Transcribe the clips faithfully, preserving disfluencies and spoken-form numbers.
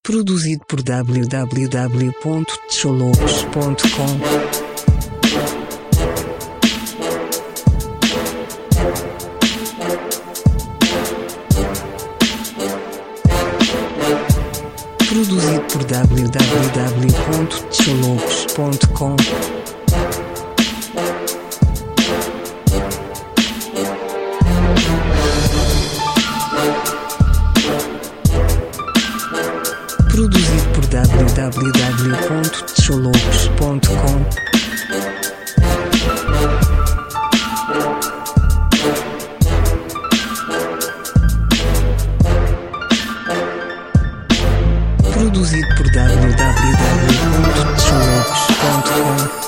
Produzido por w w w ponto tcholopes ponto com. Produzido por w w w ponto tcholopes ponto com. Produzido por w w w ponto tcholopes ponto com. Produzido por w w w ponto tcholopes ponto com.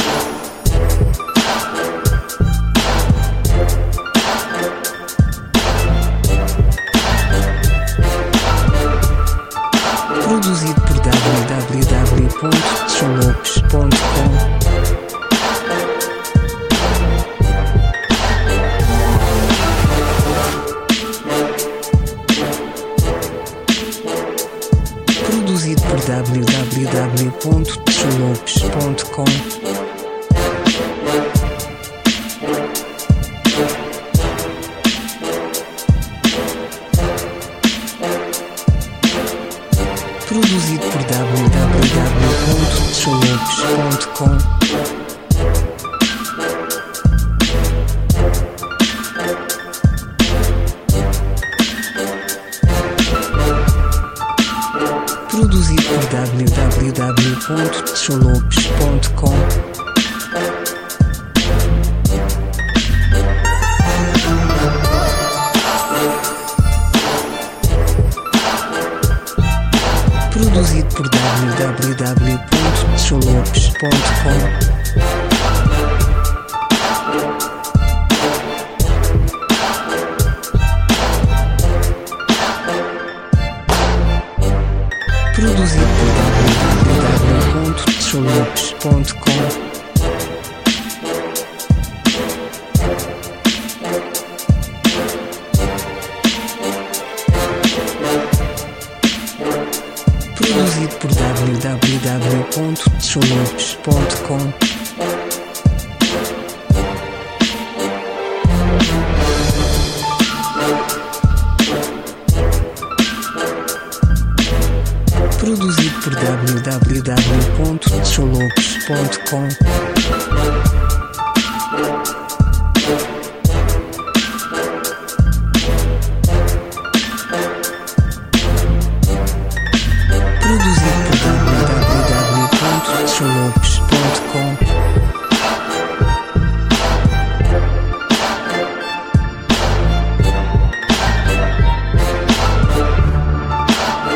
Produzido por w w w ponto tcholopes ponto com. Produzido por w w w ponto tcholopes ponto com. Produzido por w w w ponto tcholopes ponto com. Produzido por w w w ponto tcholopes ponto com. Produzido por w w w ponto tcholopes ponto com. Produzido por w w w ponto tcholopes ponto com. Produzido por w w w ponto tcholopes ponto com. Produzido por w w w ponto tcholopes ponto com. Produzido por w w w ponto tcholopes ponto com.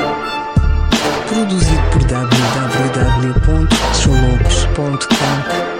Produzido por w w w ponto tcholopes ponto com.